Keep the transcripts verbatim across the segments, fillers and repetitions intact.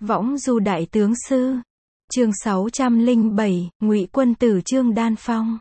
Võng du đại tướng sư. Chương sáu trăm lẻ bảy, Ngụy Quân Tử Trương Đan Phong.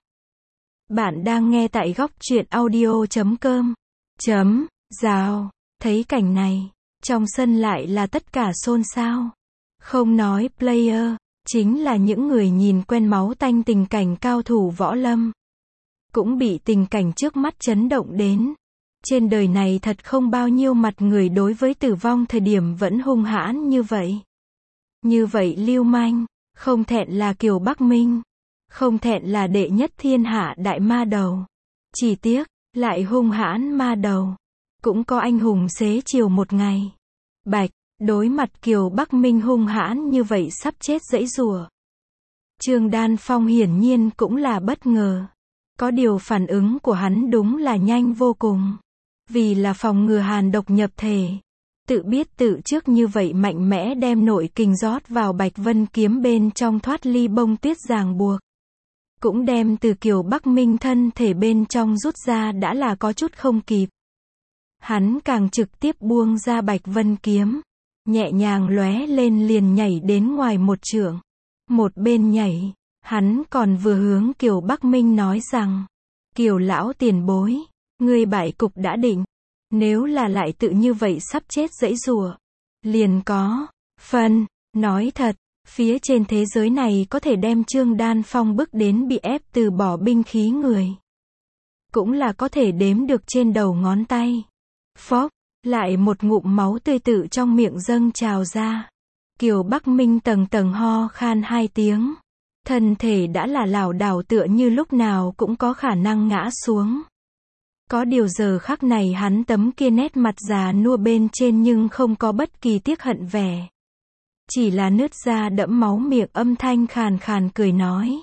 Bạn đang nghe tại góc truyện audio chấm com. Chấm, rào. Thấy cảnh này, trong sân lại là tất cả xôn xao. Không nói player, chính là những người nhìn quen máu tanh tình cảnh cao thủ võ lâm. Cũng bị tình cảnh trước mắt chấn động đến. Trên đời này thật không bao nhiêu mặt người đối với tử vong thời điểm vẫn hung hãn như vậy. Như vậy lưu manh, không thẹn là Kiều Bắc Minh, không thẹn là đệ nhất thiên hạ đại ma đầu. Chỉ tiếc, lại hung hãn ma đầu. Cũng có anh hùng xế chiều một ngày. Bạch, đối mặt Kiều Bắc Minh hung hãn như vậy sắp chết giãy giụa. Trương Đan Phong hiển nhiên cũng là bất ngờ. Có điều phản ứng của hắn đúng là nhanh vô cùng. Vì là phòng ngừa hàn độc nhập thể. Tự biết tự trước như vậy mạnh mẽ đem nội kình rót vào Bạch Vân kiếm bên trong thoát ly bông tuyết ràng buộc. Cũng đem từ Kiều Bắc Minh thân thể bên trong rút ra đã là có chút không kịp. Hắn càng trực tiếp buông ra Bạch Vân kiếm. Nhẹ nhàng lóe lên liền nhảy đến ngoài một trượng. Một bên nhảy, hắn còn vừa hướng Kiều Bắc Minh nói rằng: Kiều lão tiền bối, ngươi bại cục đã định. Nếu là lại tự như vậy sắp chết giãy giụa, liền có phần. Nói thật, phía trên thế giới này có thể đem Trương Đan Phong bức đến bị ép từ bỏ binh khí người. Cũng là có thể đếm được trên đầu ngón tay. Phốc, lại một ngụm máu tươi tự trong miệng dâng trào ra. Kiều Bắc Minh tầng tầng ho khan hai tiếng. Thân thể đã là lảo đảo tựa như lúc nào cũng có khả năng ngã xuống. Có điều giờ khắc này hắn tấm kia nét mặt già nua bên trên nhưng không có bất kỳ tiếc hận vẻ. Chỉ là nứt ra đẫm máu miệng âm thanh khàn khàn cười nói.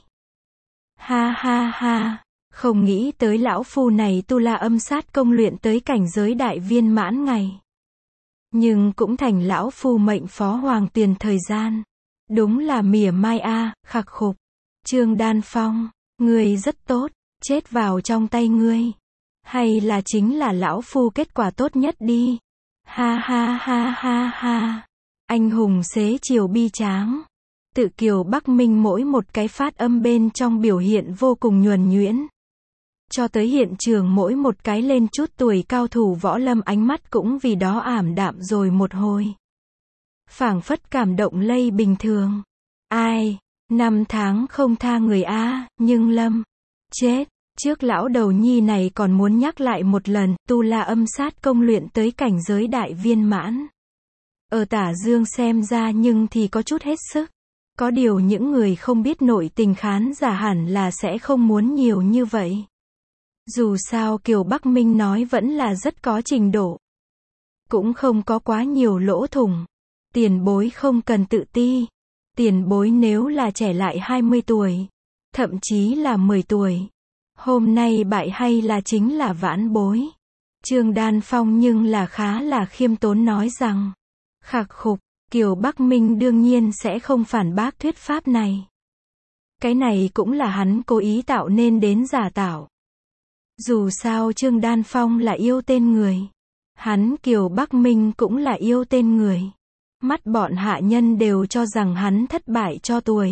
Ha ha ha, không nghĩ tới lão phu này tu la âm sát công luyện tới cảnh giới đại viên mãn ngày. Nhưng cũng thành lão phu mệnh phó hoàng tiền thời gian. Đúng là mỉa mai a, à, khặc khục. Trương Đan Phong, ngươi rất tốt, chết vào trong tay ngươi. Hay là chính là lão phu kết quả tốt nhất đi. Ha ha ha ha ha. Anh hùng xế chiều bi tráng. Tự Kiều Bắc Minh mỗi một cái phát âm bên trong biểu hiện vô cùng nhuần nhuyễn. Cho tới hiện trường mỗi một cái lên chút tuổi cao thủ võ lâm ánh mắt cũng vì đó ảm đạm rồi một hồi. Phảng phất cảm động lây bình thường. Ai, năm tháng không tha người a, nhưng lâm, chết. Trước lão đầu nhi này còn muốn nhắc lại một lần, tu la âm sát công luyện tới cảnh giới đại viên mãn. Ở Tả Dương xem ra nhưng thì có chút hết sức. Có điều những người không biết nội tình khán giả hẳn là sẽ không muốn nhiều như vậy. Dù sao Kiều Bắc Minh nói vẫn là rất có trình độ. Cũng không có quá nhiều lỗ thủng. Tiền bối không cần tự ti. Tiền bối nếu là trẻ lại hai mươi tuổi, thậm chí là mười tuổi. Hôm nay bại hay là chính là vãn bối. Trương Đan Phong nhưng là khá là khiêm tốn nói rằng. Khặc khục, Kiều Bắc Minh đương nhiên sẽ không phản bác thuyết pháp này. Cái này cũng là hắn cố ý tạo nên đến giả tạo. Dù sao Trương Đan Phong là yêu tên người. Hắn Kiều Bắc Minh cũng là yêu tên người. Mắt bọn hạ nhân đều cho rằng hắn thất bại cho tuổi.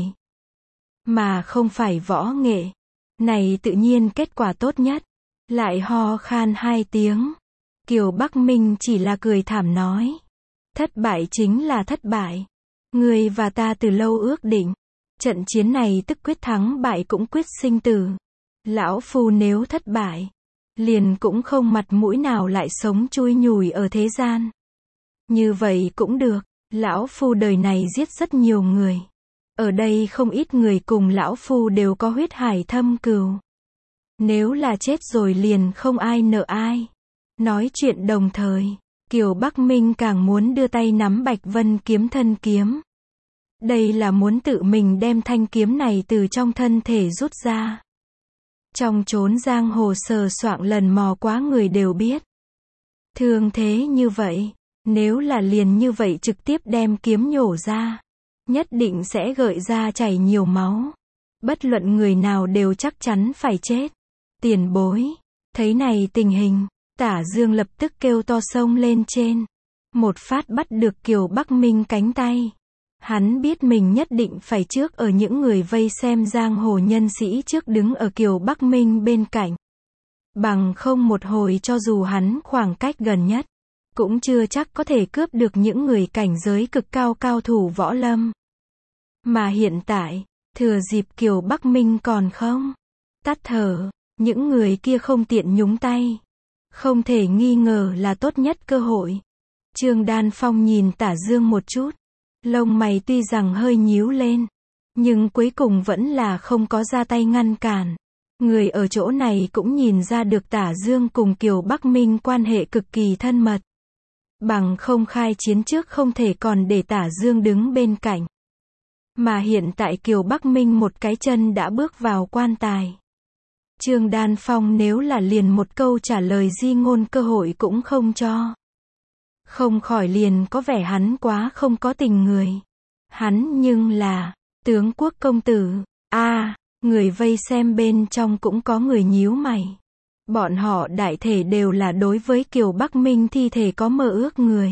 Mà không phải võ nghệ. Này tự nhiên kết quả tốt nhất. Lại ho khan hai tiếng. Kiều Bắc Minh chỉ là cười thảm nói. Thất bại chính là thất bại. Người và ta từ lâu ước định. Trận chiến này tức quyết thắng bại cũng quyết sinh tử. Lão phu nếu thất bại, liền cũng không mặt mũi nào lại sống chui nhủi ở thế gian. Như vậy cũng được. Lão phu đời này giết rất nhiều người. Ở đây không ít người cùng lão phu đều có huyết hải thâm cừu. Nếu là chết rồi liền không ai nợ ai. Nói chuyện đồng thời, Kiều Bắc Minh càng muốn đưa tay nắm Bạch Vân kiếm thân kiếm. Đây là muốn tự mình đem thanh kiếm này từ trong thân thể rút ra. Trong chốn giang hồ sờ soạng lần mò quá người đều biết. Thường thế như vậy, nếu là liền như vậy trực tiếp đem kiếm nhổ ra, nhất định sẽ gợi ra chảy nhiều máu. Bất luận người nào đều chắc chắn phải chết. Tiền bối, thấy này tình hình, Tả Dương lập tức kêu to xông lên trên. Một phát bắt được Kiều Bắc Minh cánh tay. Hắn biết mình nhất định phải trước ở những người vây xem giang hồ nhân sĩ trước đứng ở Kiều Bắc Minh bên cạnh. Bằng không một hồi cho dù hắn khoảng cách gần nhất, cũng chưa chắc có thể cướp được những người cảnh giới cực cao cao thủ võ lâm. Mà hiện tại, thừa dịp Kiều Bắc Minh còn không tắt thở, những người kia không tiện nhúng tay. Không thể nghi ngờ là tốt nhất cơ hội. Trương Đan Phong nhìn Tả Dương một chút. Lông mày tuy rằng hơi nhíu lên, nhưng cuối cùng vẫn là không có ra tay ngăn cản. Người ở chỗ này cũng nhìn ra được Tả Dương cùng Kiều Bắc Minh quan hệ cực kỳ thân mật. Bằng không khai chiến trước không thể còn để Tả Dương đứng bên cạnh. Mà hiện tại Kiều Bắc Minh một cái chân đã bước vào quan tài. Trương Đan Phong nếu là liền một câu trả lời di ngôn cơ hội cũng không cho. Không khỏi liền có vẻ hắn quá không có tình người. Hắn nhưng là tướng quốc công tử. A, à, người vây xem bên trong cũng có người nhíu mày. Bọn họ đại thể đều là đối với Kiều Bắc Minh thi thể có mơ ước người.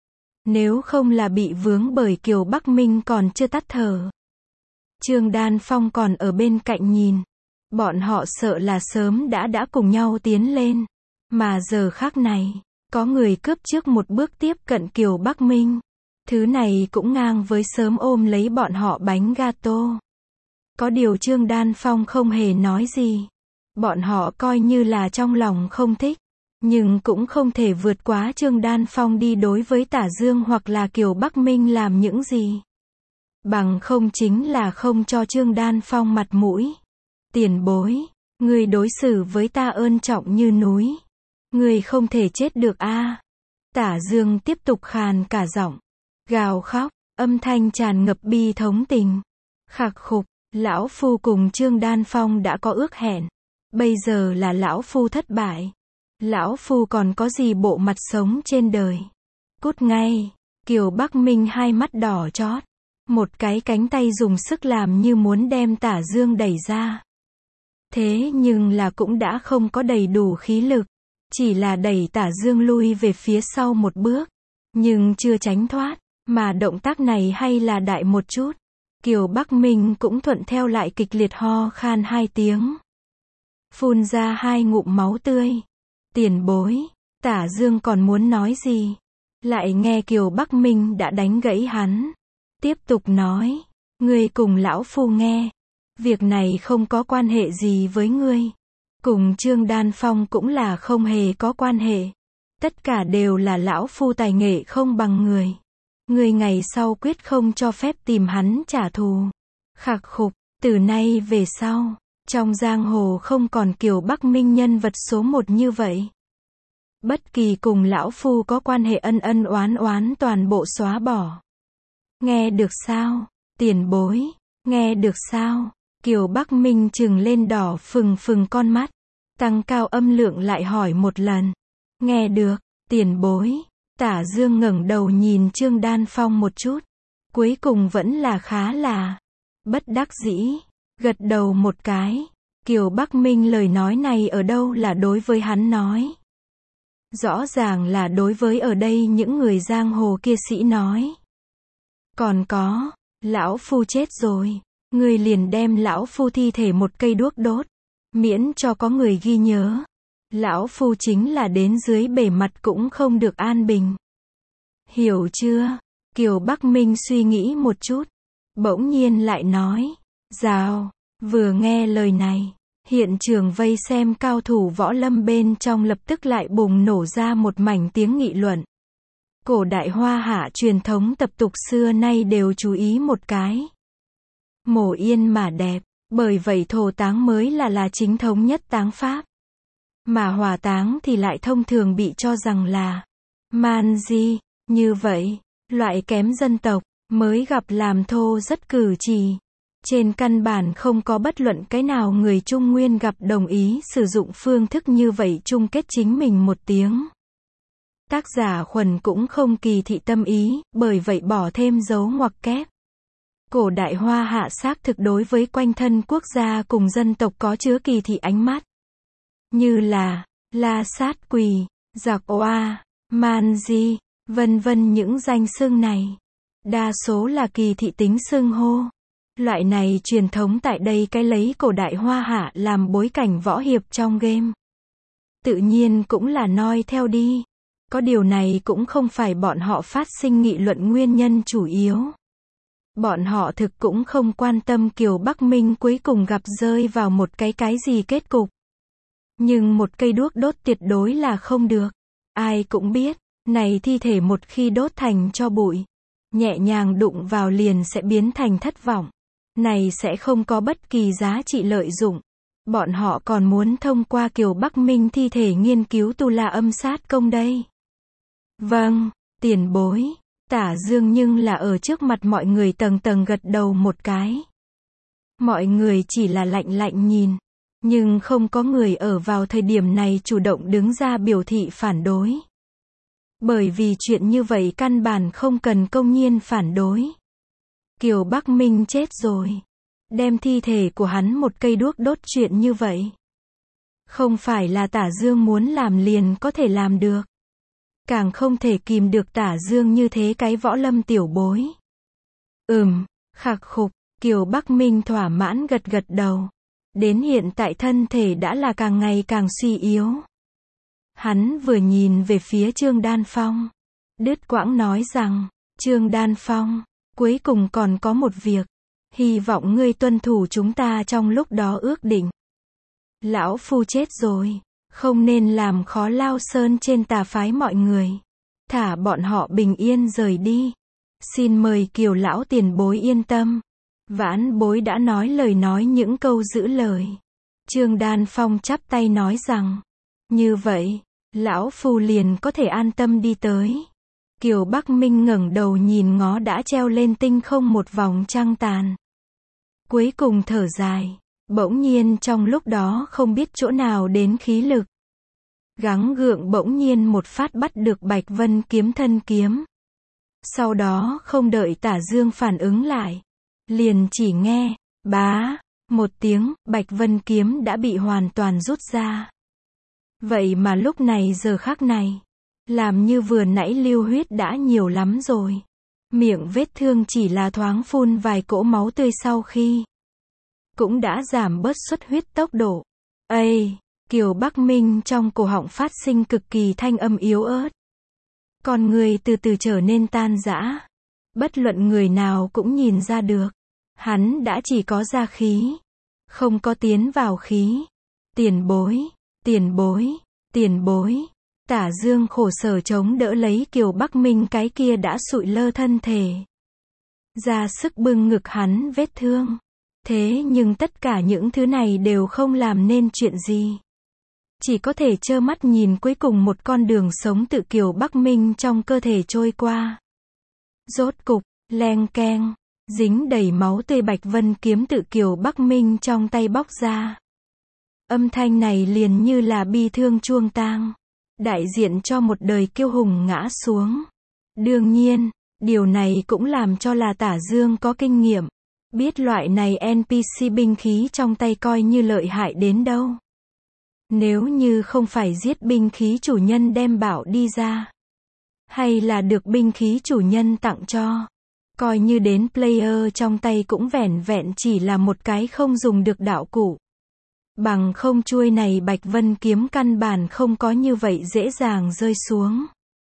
Nếu không là bị vướng bởi Kiều Bắc Minh còn chưa tắt thở. Trương Đan Phong còn ở bên cạnh nhìn. Bọn họ sợ là sớm đã đã cùng nhau tiến lên. Mà giờ khắc này, có người cướp trước một bước tiếp cận Kiều Bắc Minh. Thứ này cũng ngang với sớm ôm lấy bọn họ bánh gato. Có điều Trương Đan Phong không hề nói gì. Bọn họ coi như là trong lòng không thích. Nhưng cũng không thể vượt quá Trương Đan Phong đi đối với Tả Dương hoặc là Kiều Bắc Minh làm những gì. Bằng không chính là không cho Trương Đan Phong mặt mũi. Tiền bối, người đối xử với ta ơn trọng như núi. Người không thể chết được a. À. Tả Dương tiếp tục khàn cả giọng, gào khóc, âm thanh tràn ngập bi thống tình. Khạc khục, lão phu cùng Trương Đan Phong đã có ước hẹn. Bây giờ là lão phu thất bại. Lão phu còn có gì bộ mặt sống trên đời. Cút ngay. Kiều Bắc Minh hai mắt đỏ chót. Một cái cánh tay dùng sức làm như muốn đem Tả Dương đẩy ra. Thế nhưng là cũng đã không có đầy đủ khí lực. Chỉ là đẩy Tả Dương lui về phía sau một bước. Nhưng chưa tránh thoát. Mà động tác này hay là đại một chút. Kiều Bắc Minh cũng thuận theo lại kịch liệt ho khan hai tiếng. Phun ra hai ngụm máu tươi. Tiền bối. Tả Dương còn muốn nói gì. Lại nghe Kiều Bắc Minh đã đánh gãy hắn. Tiếp tục nói. Ngươi cùng lão phu nghe. Việc này không có quan hệ gì với ngươi. Cùng Trương Đan Phong cũng là không hề có quan hệ. Tất cả đều là lão phu tài nghệ không bằng người. Ngươi ngày sau quyết không cho phép tìm hắn trả thù. Khạc khục, từ nay về sau, trong giang hồ không còn Kiều Bắc Minh nhân vật số một như vậy. Bất kỳ cùng lão phu có quan hệ ân ân oán oán toàn bộ xóa bỏ. Nghe được sao? Tiền bối, nghe được sao? Kiều Bắc Minh trừng lên đỏ phừng phừng con mắt, tăng cao âm lượng lại hỏi một lần. Nghe được, tiền bối. Tả Dương ngẩng đầu nhìn Trương Đan Phong một chút, cuối cùng vẫn là khá là bất đắc dĩ, gật đầu một cái. Kiều Bắc Minh lời nói này ở đâu là đối với hắn nói. Rõ ràng là đối với ở đây những người giang hồ kia sĩ nói. Còn có, lão phu chết rồi, người liền đem lão phu thi thể một cây đuốc đốt, miễn cho có người ghi nhớ. Lão phu chính là đến dưới bề mặt cũng không được an bình. Hiểu chưa? Kiều Bắc Minh suy nghĩ một chút, bỗng nhiên lại nói. Rào, vừa nghe lời này, hiện trường vây xem cao thủ võ lâm bên trong lập tức lại bùng nổ ra một mảnh tiếng nghị luận. Cổ đại Hoa Hạ truyền thống tập tục xưa nay đều chú ý một cái. Mổ yên mà đẹp, bởi vậy thổ táng mới là là chính thống nhất táng pháp. Mà hỏa táng thì lại thông thường bị cho rằng là man di, như vậy, loại kém dân tộc, mới gặp làm thô rất cử chỉ. Trên căn bản không có bất luận cái nào người Trung Nguyên gặp đồng ý sử dụng phương thức như vậy chung kết chính mình một tiếng. Tác giả Khuần cũng không kỳ thị tâm ý, bởi vậy bỏ thêm dấu ngoặc kép. Cổ đại Hoa Hạ xác thực đối với quanh thân quốc gia cùng dân tộc có chứa kỳ thị ánh mắt. Như là, la sát quỳ, giặc oa, man di, vân vân những danh xưng này. Đa số là kỳ thị tính xưng hô. Loại này truyền thống tại đây cái lấy cổ đại Hoa Hạ làm bối cảnh võ hiệp trong game. Tự nhiên cũng là noi theo đi. Có điều này cũng không phải bọn họ phát sinh nghị luận nguyên nhân chủ yếu. Bọn họ thực cũng không quan tâm Kiều Bắc Minh cuối cùng gặp rơi vào một cái cái gì kết cục. Nhưng một cây đuốc đốt tuyệt đối là không được. Ai cũng biết, này thi thể một khi đốt thành tro bụi, nhẹ nhàng đụng vào liền sẽ biến thành thất vọng. Này sẽ không có bất kỳ giá trị lợi dụng. Bọn họ còn muốn thông qua Kiều Bắc Minh thi thể nghiên cứu tu la âm sát công đây. Vâng, tiền bối. Tả Dương nhưng là ở trước mặt mọi người tầng tầng gật đầu một cái. Mọi người chỉ là lạnh lạnh nhìn. Nhưng không có người ở vào thời điểm này chủ động đứng ra biểu thị phản đối. Bởi vì chuyện như vậy căn bản không cần công nhiên phản đối. Kiều Bắc Minh chết rồi. Đem thi thể của hắn một cây đuốc đốt chuyện như vậy. Không phải là Tả Dương muốn làm liền có thể làm được. Càng không thể kìm được Tả Dương như thế cái võ lâm tiểu bối. Ừm, khạc khục, Kiều Bắc Minh thỏa mãn gật gật đầu. Đến hiện tại thân thể đã là càng ngày càng suy yếu. Hắn vừa nhìn về phía Trương Đan Phong. Đứt quãng nói rằng, Trương Đan Phong, cuối cùng còn có một việc. Hy vọng ngươi tuân thủ chúng ta trong lúc đó ước định. Lão Phu chết rồi. Không nên làm khó Lao Sơn trên tà phái mọi người. Thả bọn họ bình yên rời đi. Xin mời Kiều lão tiền bối yên tâm. Vãn bối đã nói lời nói những câu giữ lời. Trương Đan Phong chắp tay nói rằng. Như vậy, lão Phu liền có thể an tâm đi tới. Kiều Bắc Minh ngẩng đầu nhìn ngó đã treo lên tinh không một vòng trăng tàn. Cuối cùng thở dài. Bỗng nhiên trong lúc đó không biết chỗ nào đến khí lực. Gắng gượng bỗng nhiên một phát bắt được Bạch Vân kiếm thân kiếm. Sau đó không đợi Tả Dương phản ứng lại. Liền chỉ nghe, bá, một tiếng, Bạch Vân kiếm đã bị hoàn toàn rút ra. Vậy mà lúc này giờ khắc này, làm như vừa nãy lưu huyết đã nhiều lắm rồi. Miệng vết thương chỉ là thoáng phun vài cỗ máu tươi sau khi. Cũng đã giảm bớt xuất huyết tốc độ. Ây, Kiều Bắc Minh trong cổ họng phát sinh cực kỳ thanh âm yếu ớt. Con người từ từ trở nên tan rã. Bất luận người nào cũng nhìn ra được. Hắn đã chỉ có ra khí. Không có tiến vào khí. Tiền bối, tiền bối, tiền bối. Tả Dương khổ sở chống đỡ lấy Kiều Bắc Minh cái kia đã sụi lơ thân thể. Ra sức bưng ngực hắn vết thương. Thế nhưng tất cả những thứ này đều không làm nên chuyện gì. Chỉ có thể trơ mắt nhìn cuối cùng một con đường sống tự Kiều Bắc Minh trong cơ thể trôi qua. Rốt cục, leng keng, dính đầy máu tươi Bạch Vân kiếm tự Kiều Bắc Minh trong tay bóc ra. Âm thanh này liền như là bi thương chuông tang. Đại diện cho một đời kiêu hùng ngã xuống. Đương nhiên, điều này cũng làm cho là Tả Dương có kinh nghiệm. Biết loại này en pê xê binh khí trong tay coi như lợi hại đến đâu. Nếu như không phải giết binh khí chủ nhân đem bảo đi ra. Hay là được binh khí chủ nhân tặng cho. Coi như đến player trong tay cũng vẻn vẹn chỉ là một cái không dùng được đạo cụ. Bằng không chuôi này Bạch Vân kiếm căn bản không có như vậy dễ dàng rơi xuống.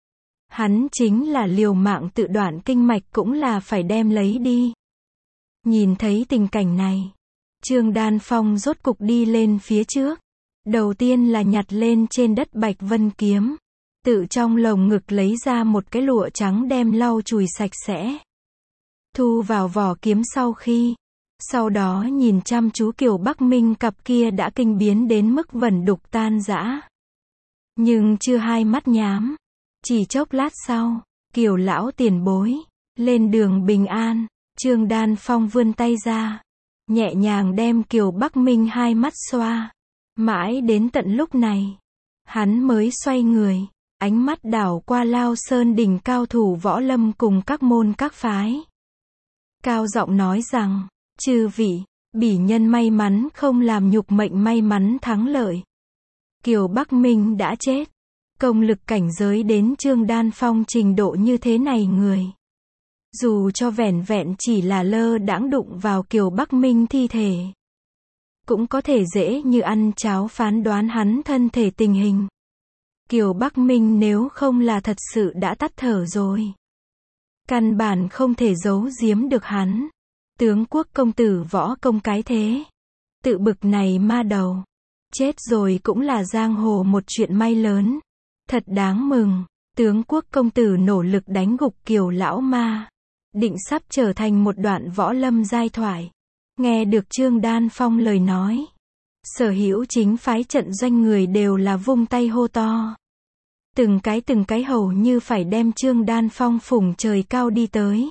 Hắn chính là liều mạng tự đoạn kinh mạch cũng là phải đem lấy đi. Nhìn thấy tình cảnh này, Trương Đan Phong rốt cục đi lên phía trước. Đầu tiên là nhặt lên trên đất Bạch Vân kiếm. Tự trong lồng ngực lấy ra một cái lụa trắng đem lau chùi sạch sẽ. Thu vào vỏ kiếm sau khi. Sau đó nhìn chăm chú Kiều Bắc Minh cặp kia đã kinh biến đến mức vẩn đục tan rã. Nhưng chưa hai mắt nhám. Chỉ chốc lát sau, Kiều lão tiền bối. Lên đường bình an. Trương Đan Phong vươn tay ra. Nhẹ nhàng đem Kiều Bắc Minh hai mắt xoa. Mãi đến tận lúc này. Hắn mới xoay người. Ánh mắt đảo qua Lao Sơn đỉnh cao thủ võ lâm cùng các môn các phái. Cao giọng nói rằng. Chư vị, bỉ nhân may mắn không làm nhục mệnh may mắn thắng lợi. Kiều Bắc Minh đã chết. Công lực cảnh giới đến Trương Đan Phong trình độ như thế này người. Dù cho vẻn vẹn chỉ là lơ đãng đụng vào Kiều Bắc Minh thi thể, cũng có thể dễ như ăn cháo phán đoán hắn thân thể tình hình. Kiều Bắc Minh nếu không là thật sự đã tắt thở rồi, căn bản không thể giấu giếm được hắn. Tướng quốc công tử Võ Công cái thế, tự bực này ma đầu, chết rồi cũng là giang hồ một chuyện may lớn, thật đáng mừng. Tướng quốc công tử nỗ lực đánh gục Kiều lão ma, định sắp trở thành một đoạn võ lâm giai thoại. Nghe được Trương Đan Phong lời nói, sở hữu chính phái trận doanh người đều là vung tay hô to. Từng cái từng cái hầu như phải đem Trương Đan Phong phủng trời cao đi tới.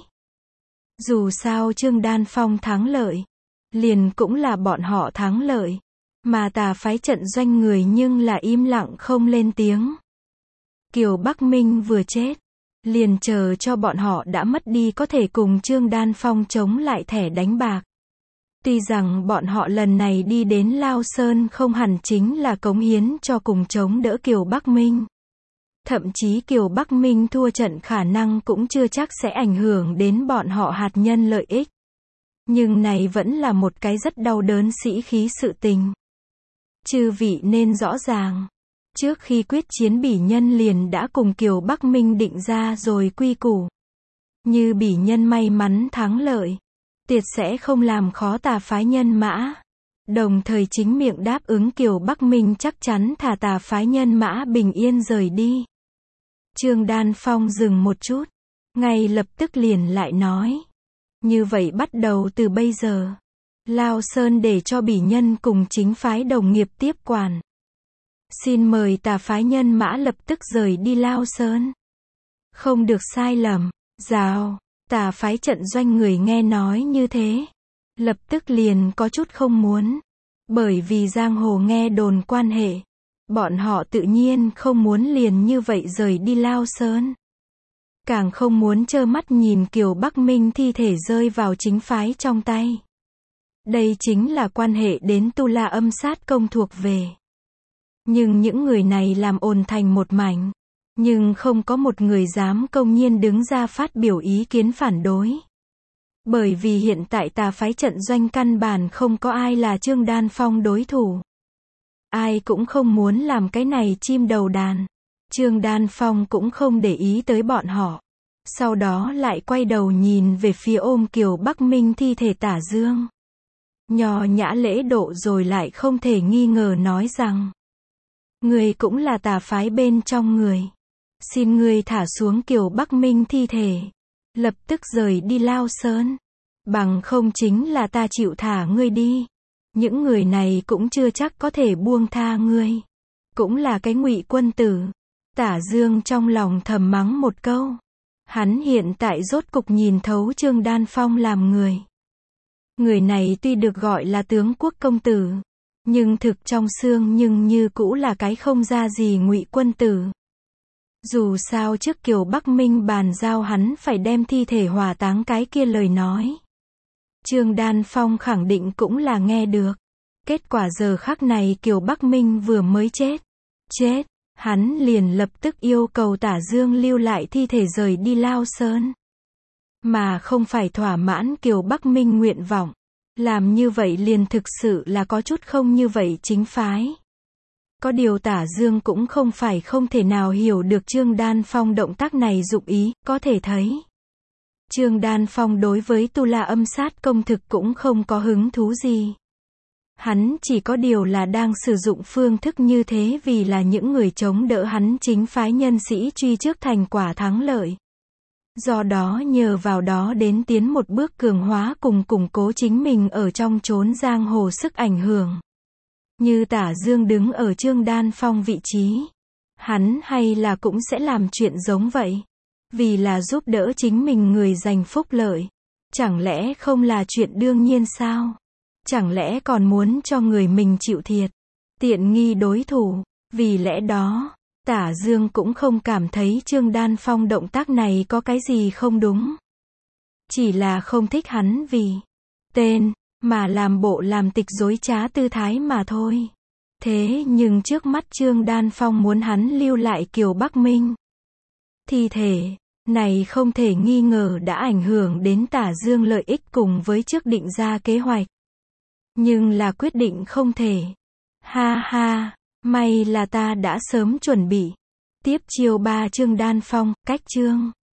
Dù sao Trương Đan Phong thắng lợi, liền cũng là bọn họ thắng lợi, mà tà phái trận doanh người nhưng là im lặng không lên tiếng. Kiều Bắc Minh vừa chết, liền chờ cho bọn họ đã mất đi có thể cùng Trương Đan Phong chống lại thẻ đánh bạc. Tuy rằng bọn họ lần này đi đến Lao Sơn không hẳn chính là cống hiến cho cùng chống đỡ Kiều Bắc Minh. Thậm chí Kiều Bắc Minh thua trận khả năng cũng chưa chắc sẽ ảnh hưởng đến bọn họ hạt nhân lợi ích. Nhưng này vẫn là một cái rất đau đớn sĩ khí sự tình. Chư vị nên rõ ràng, trước khi quyết chiến bỉ nhân liền đã cùng Kiều Bắc Minh định ra rồi quy củ. Như bỉ nhân may mắn thắng lợi, tuyệt sẽ không làm khó tà phái nhân mã. Đồng thời chính miệng đáp ứng Kiều Bắc Minh chắc chắn thả tà phái nhân mã bình yên rời đi. Trương Đan Phong dừng một chút, ngay lập tức liền lại nói. Như vậy bắt đầu từ bây giờ, Lao Sơn để cho bỉ nhân cùng chính phái đồng nghiệp tiếp quản. Xin mời tà phái nhân mã lập tức rời đi Lao Sơn. Không được sai lầm. Rào, tà phái trận doanh người nghe nói như thế, lập tức liền có chút không muốn. Bởi vì giang hồ nghe đồn quan hệ, bọn họ tự nhiên không muốn liền như vậy rời đi Lao Sơn. Càng không muốn trơ mắt nhìn Kiều Bắc Minh thi thể rơi vào chính phái trong tay. Đây chính là quan hệ đến Tu La Âm Sát Công thuộc về. Nhưng những người này làm ồn thành một mảnh, nhưng không có một người dám công nhiên đứng ra phát biểu ý kiến phản đối. Bởi vì hiện tại tà phái trận doanh căn bản không có ai là Trương Đan Phong đối thủ. Ai cũng không muốn làm cái này chim đầu đàn. Trương Đan Phong cũng không để ý tới bọn họ. Sau đó lại quay đầu nhìn về phía ôm Kiều Bắc Minh thi thể Tả Dương. Nho nhã lễ độ rồi lại không thể nghi ngờ nói rằng, người cũng là tà phái bên trong người. Xin ngươi thả xuống Kiều Bắc Minh thi thể, lập tức rời đi Lao Sơn. Bằng không chính là ta chịu thả ngươi đi. Những người này cũng chưa chắc có thể buông tha ngươi. Cũng là cái ngụy quân tử. Tả Dương trong lòng thầm mắng một câu. Hắn hiện tại rốt cục nhìn thấu Trương Đan Phong làm người. Người này tuy được gọi là tướng quốc công tử, nhưng thực trong xương nhưng như cũ là cái không ra gì ngụy quân tử. Dù sao trước Kiều Bắc Minh bàn giao hắn phải đem thi thể hỏa táng cái kia lời nói, Trương Đan Phong khẳng định cũng là nghe được. Kết quả giờ khắc này Kiều Bắc Minh vừa mới chết. Chết, hắn liền lập tức yêu cầu Tả Dương lưu lại thi thể rời đi Lao Sơn. Mà không phải thỏa mãn Kiều Bắc Minh nguyện vọng. Làm như vậy liền thực sự là có chút không như vậy chính phái. Có điều Tả Dương cũng không phải không thể nào hiểu được Trương Đan Phong động tác này dụng ý, có thể thấy. Trương Đan Phong đối với Tu La Âm Sát Công thực cũng không có hứng thú gì. Hắn chỉ có điều là đang sử dụng phương thức như thế vì là những người chống đỡ hắn chính phái nhân sĩ truy trước thành quả thắng lợi. Do đó nhờ vào đó đến tiến một bước cường hóa cùng củng cố chính mình ở trong chốn giang hồ sức ảnh hưởng. Như Tả Dương đứng ở Trương Đan Phong vị trí, hắn hay là cũng sẽ làm chuyện giống vậy. Vì là giúp đỡ chính mình người giành phúc lợi. Chẳng lẽ không là chuyện đương nhiên sao? Chẳng lẽ còn muốn cho người mình chịu thiệt, tiện nghi đối thủ? Vì lẽ đó, Tả Dương cũng không cảm thấy Trương Đan Phong động tác này có cái gì không đúng. Chỉ là không thích hắn vì tên, mà làm bộ làm tịch dối trá tư thái mà thôi. Thế nhưng trước mắt Trương Đan Phong muốn hắn lưu lại Kiều Bắc Minh thi thể, Này không thể nghi ngờ đã ảnh hưởng đến Tả Dương lợi ích cùng với trước định ra kế hoạch. Nhưng là quyết định không thể. Ha ha, may là ta đã sớm chuẩn bị. Tiếp chiêu ba Trương Đan Phong, cách chương